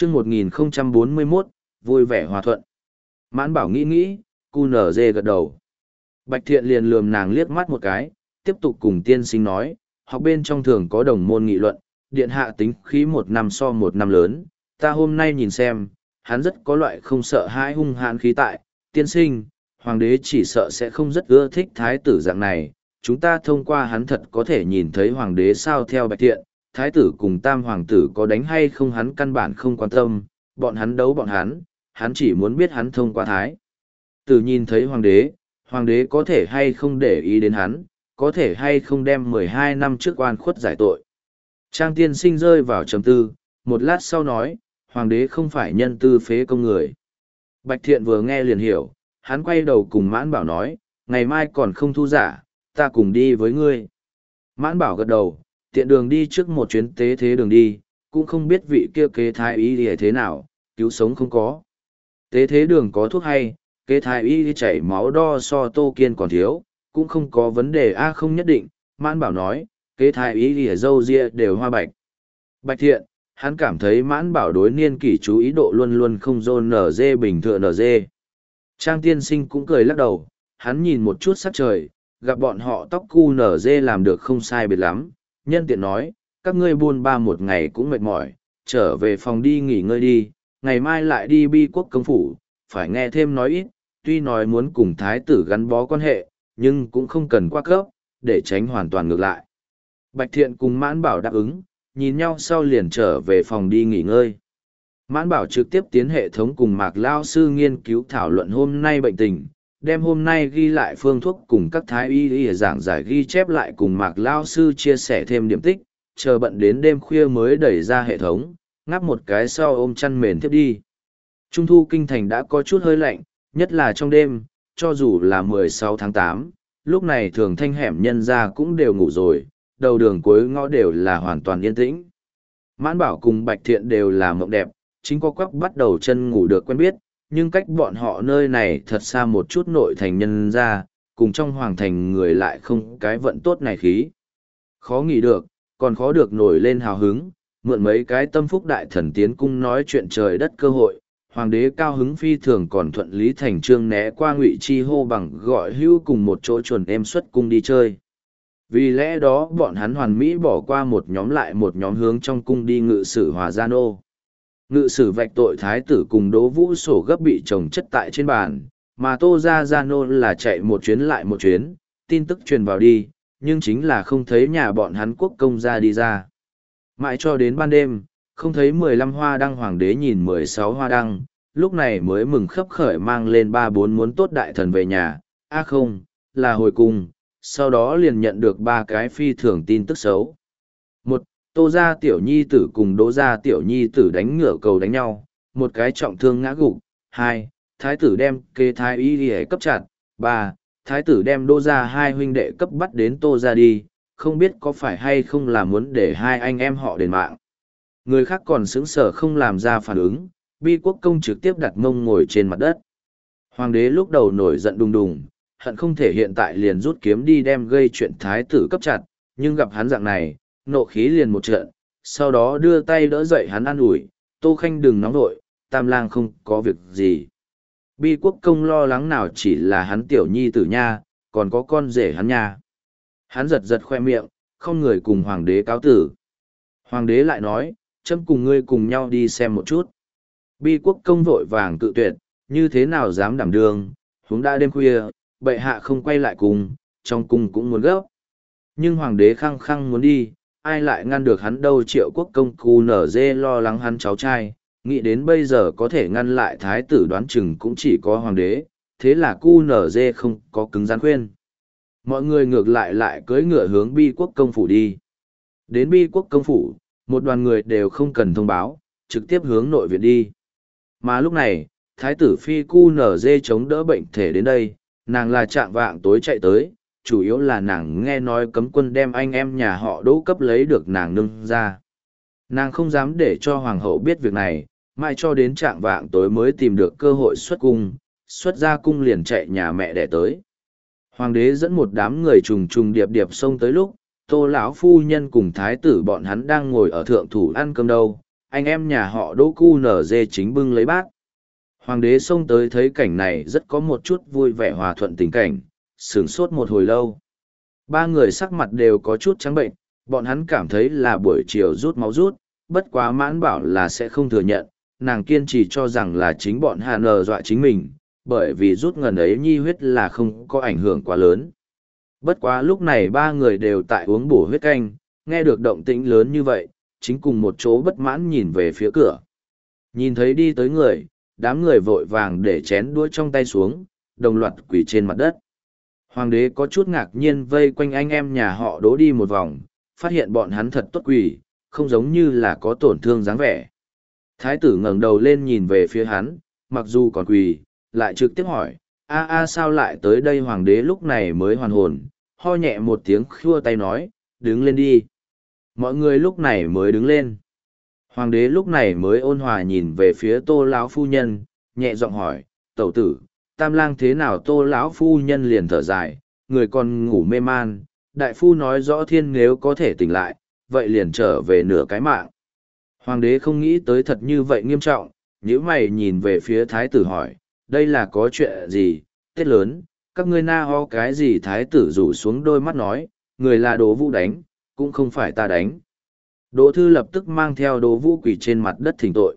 chương 1041, vui vẻ hòa thuận. Mãn Bảo nghĩ, QNZ gật đầu. Bạch Thiện liền lườm nàng liếc mắt một cái, tiếp tục cùng tiên sinh nói, học bên trong thường có đồng môn nghị luận, điện hạ tính khí một năm so một năm lớn, ta hôm nay nhìn xem, hắn rất có loại không sợ hãi hung hãn khí tại, tiên sinh, hoàng đế chỉ sợ sẽ không rất ưa thích thái tử dạng này, chúng ta thông qua hắn thật có thể nhìn thấy hoàng đế sao theo Bạch Thiện, thái tử cùng tam hoàng tử có đánh hay không hắn căn bản không quan tâm, bọn hắn đấu bọn hắn chỉ muốn biết hắn thông qua thái. Tử nhìn thấy hoàng đế có thể hay không để ý đến hắn, có thể hay không đem 12 năm trước oan khuất giải tội. Trang tiên sinh rơi vào trầm tư, một lát sau nói, hoàng đế không phải nhân tư phế công người. Bạch Thiện vừa nghe liền hiểu, hắn quay đầu cùng Mãn Bảo nói, ngày mai còn không thu giả, ta cùng đi với ngươi. Mãn Bảo gật đầu, tiện đường đi trước một chuyến tế thế đường đi, cũng không biết vị kia kế thái y thì thế nào, cứu sống không có. Tế thế đường có thuốc hay, kế thái y chảy máu đo so Tô Kiên còn thiếu, cũng không có vấn đề không nhất định, Mãn Bảo nói, kế thái y thì dâu ria đều hoa bạch. Bạch Thiện, hắn cảm thấy Mãn Bảo đối niên kỷ chú ý độ luôn luôn không dôn nở dê bình thường nở dê. Trang tiên sinh cũng cười lắc đầu, hắn nhìn một chút sắc trời, gặp bọn họ tóc cu nở dê làm được không sai biệt lắm, nhân tiện nói, các ngươi buôn ba một ngày cũng mệt mỏi, trở về phòng đi nghỉ ngơi đi, ngày mai lại đi Bi Quốc công phủ, phải nghe thêm nói ít, tuy nói muốn cùng thái tử gắn bó quan hệ, nhưng cũng không cần quá cấp, để tránh hoàn toàn ngược lại. Bạch Thiện cùng Mãn Bảo đáp ứng, nhìn nhau sau liền trở về phòng đi nghỉ ngơi. Mãn Bảo trực tiếp tiến hệ thống cùng Mạc Lao sư nghiên cứu thảo luận hôm nay bệnh tình, đem hôm nay ghi lại phương thuốc cùng các thái y giảng giải ghi chép lại cùng Mạc Lao sư chia sẻ thêm điểm tích, chờ bận đến đêm khuya mới đẩy ra hệ thống, ngáp một cái sau ôm chăn mền tiếp đi. Trung thu kinh thành đã có chút hơi lạnh, nhất là trong đêm, cho dù là 16 tháng 8, lúc này thường thanh hẻm nhân ra cũng đều ngủ rồi, đầu đường cuối ngõ đều là hoàn toàn yên tĩnh. Mãn Bảo cùng Bạch Thiện đều là mộng đẹp, chính có quắc bắt đầu chân ngủ được quen biết, nhưng cách bọn họ nơi này thật xa một chút nội thành nhân ra, cùng trong hoàng thành người lại không cái vận tốt này khí. Khó nghĩ được, còn khó được nổi lên hào hứng, mượn mấy cái tâm phúc đại thần tiến cung nói chuyện trời đất cơ hội, hoàng đế cao hứng phi thường còn thuận lý thành trương né qua Ngụy Chi hô bằng gọi hưu cùng một chỗ chuẩn em xuất cung đi chơi. Vì lẽ đó bọn hắn hoàn mỹ bỏ qua một nhóm lại một nhóm hướng trong cung đi ngự sử Hòa Gia Nô. Ngự sử vạch tội thái tử cùng Đỗ Vũ sổ gấp bị chồng chất tại trên bàn, mà Tô Gia Nô là chạy một chuyến lại một chuyến, tin tức truyền vào đi, nhưng chính là không thấy nhà bọn hắn quốc công gia đi ra. Mãi cho đến ban đêm, không thấy 15 hoa đăng hoàng đế nhìn 16 hoa đăng, lúc này mới mừng khấp khởi mang lên 3-4 muốn tốt đại thần về nhà, không, là hồi cung, sau đó liền nhận được 3 cái phi thường tin tức xấu. Một, Tô gia tiểu nhi tử cùng Đỗ gia tiểu nhi tử đánh ngửa cầu đánh nhau, một cái trọng thương ngã gục. 2, thái tử đem kế thái y cấp chặt. 3, thái tử đem Đỗ gia hai huynh đệ cấp bắt đến Tô gia đi, không biết có phải hay không là muốn để hai anh em họ đền mạng. Người khác còn sững sờ không làm ra phản ứng, Bi Quốc công trực tiếp đặt mông ngồi trên mặt đất. Hoàng đế lúc đầu nổi giận đùng đùng, hận không thể hiện tại liền rút kiếm đi đem gây chuyện thái tử cấp chặt, nhưng gặp hắn dạng này, nộ khí liền một trận, sau đó đưa tay đỡ dậy hắn an ủi, Tô Khanh đừng nóng nội, Tam lang không có việc gì. Bi Quốc công lo lắng nào chỉ là hắn tiểu nhi tử nha, còn có con rể hắn nha. Hắn giật giật khoe miệng, không người cùng hoàng đế cáo tử. Hoàng đế lại nói, chấm cùng ngươi cùng nhau đi xem một chút. Bi Quốc công vội vàng cự tuyệt, như thế nào dám đảm đương, huống đã đêm khuya, bệ hạ không quay lại cùng, trong cung cũng muốn gấp. Nhưng hoàng đế khăng khăng muốn đi, ai lại ngăn được hắn đâu. Triệu Quốc công cu nở dê lo lắng hắn cháu trai, nghĩ đến bây giờ có thể ngăn lại thái tử đoán chừng cũng chỉ có hoàng đế, thế là cu nở dê không có cứng rắn khuyên. Mọi người ngược lại cưỡi ngựa hướng Bi Quốc công phủ đi. Đến Bi Quốc công phủ, một đoàn người đều không cần thông báo, trực tiếp hướng nội viện đi. Mà lúc này, thái tử phi cu nở dê chống đỡ bệnh thể đến đây, nàng là trạng vạng tối chạy tới, chủ yếu là nàng nghe nói cấm quân đem anh em nhà họ Đỗ cấp lấy được nàng nâng ra. Nàng không dám để cho hoàng hậu biết việc này, mãi cho đến trạng vạng tối mới tìm được cơ hội xuất ra cung liền chạy nhà mẹ đẻ tới. Hoàng đế dẫn một đám người trùng trùng điệp điệp xông tới lúc, Tô lão phu nhân cùng thái tử bọn hắn đang ngồi ở thượng thủ ăn cơm đâu, anh em nhà họ Đỗ Cu Nở Dê chính bưng lấy bát. Hoàng đế xông tới thấy cảnh này rất có một chút vui vẻ hòa thuận tình cảnh, sửng sốt một hồi lâu. Ba người sắc mặt đều có chút trắng bệnh, bọn hắn cảm thấy là buổi chiều rút máu rút, bất quá Mãn Bảo là sẽ không thừa nhận, nàng kiên trì cho rằng là chính bọn Hà Nờ dọa chính mình, bởi vì rút ngần ấy nhi huyết là không có ảnh hưởng quá lớn. Bất quá lúc này ba người đều tại uống bổ huyết canh, nghe được động tĩnh lớn như vậy, chính cùng một chỗ bất mãn nhìn về phía cửa. Nhìn thấy đi tới người, đám người vội vàng để chén đũa trong tay xuống, đồng loạt quỳ trên mặt đất. Hoàng đế có chút ngạc nhiên vây quanh anh em nhà họ Đỗ đi một vòng, phát hiện bọn hắn thật tốt quỳ, không giống như là có tổn thương dáng vẻ. Thái tử ngẩng đầu lên nhìn về phía hắn, mặc dù còn quỳ, lại trực tiếp hỏi, sao lại tới đây? Hoàng đế lúc này mới hoàn hồn, ho nhẹ một tiếng khua tay nói, đứng lên đi. Mọi người lúc này mới đứng lên. Hoàng đế lúc này mới ôn hòa nhìn về phía Tô lão phu nhân, nhẹ giọng hỏi, tẩu tử, Tam lang thế nào? Tô lão phu nhân liền thở dài, người còn ngủ mê man, đại phu nói rõ thiên nếu có thể tỉnh lại, vậy liền trở về nửa cái mạng. Hoàng đế không nghĩ tới thật như vậy nghiêm trọng, nhíu mày nhìn về phía thái tử hỏi, đây là có chuyện gì? Tết lớn, các ngươi na ho cái gì? Thái tử rủ xuống đôi mắt nói, người là Đỗ Vũ đánh, cũng không phải ta đánh. Đỗ Thư lập tức mang theo Đỗ Vũ quỳ trên mặt đất thỉnh tội.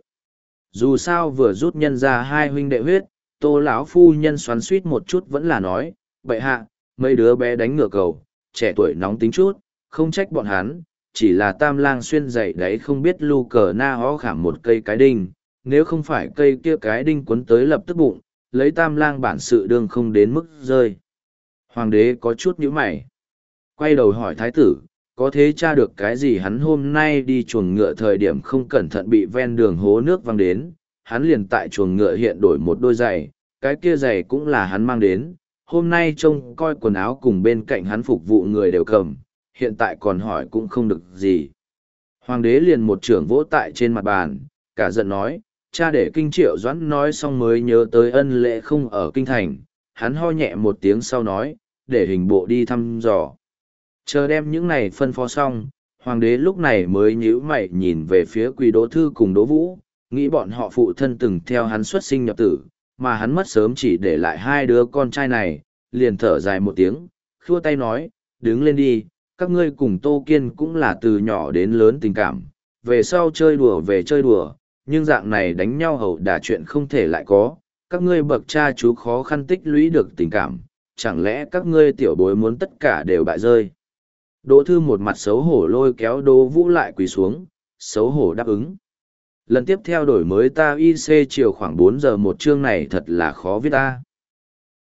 Dù sao vừa rút nhân ra hai huynh đệ huyết, Tô lão phu nhân xoắn suýt một chút vẫn là nói, bệ hạ, mấy đứa bé đánh ngựa cầu, trẻ tuổi nóng tính chút, không trách bọn hắn, chỉ là Tam lang xuyên dậy đấy không biết lu cờ na ho khảm một cây cái đinh, nếu không phải cây kia cái đinh quấn tới lập tức bụng, lấy Tam lang bản sự đương không đến mức rơi. Hoàng đế có chút nhíu mày, quay đầu hỏi thái tử, có thế tra được cái gì? Hắn hôm nay đi chuồng ngựa thời điểm không cẩn thận bị ven đường hố nước văng đến, hắn liền tại chuồng ngựa hiện đổi một đôi giày, cái kia giày cũng là hắn mang đến, hôm nay trông coi quần áo cùng bên cạnh hắn phục vụ người đều cầm, hiện tại còn hỏi cũng không được gì. Hoàng đế liền một trưởng vỗ tại trên mặt bàn, cả giận nói, cha để Kinh Triệu Doãn nói xong mới nhớ tới ân lệ không ở kinh thành, hắn ho nhẹ một tiếng sau nói, để hình bộ đi thăm dò. Chờ đem những này phân phó xong, hoàng đế lúc này mới nhíu mày nhìn về phía Quỳ Đỗ Thư cùng Đỗ Vũ, nghĩ bọn họ phụ thân từng theo hắn xuất sinh nhập tử, mà hắn mất sớm chỉ để lại hai đứa con trai này, liền thở dài một tiếng, khua tay nói, đứng lên đi, các ngươi cùng Tô Kiên cũng là từ nhỏ đến lớn tình cảm, về sau chơi đùa về chơi đùa, nhưng dạng này đánh nhau hầu đả chuyện không thể lại có, các ngươi bậc cha chú khó khăn tích lũy được tình cảm, chẳng lẽ các ngươi tiểu bối muốn tất cả đều bại rơi. Đỗ Thư một mặt xấu hổ lôi kéo Đỗ Vũ lại quỳ xuống, xấu hổ đáp ứng. Lần tiếp theo đổi mới ta IC chiều khoảng 4 giờ một chương này thật là khó viết ta.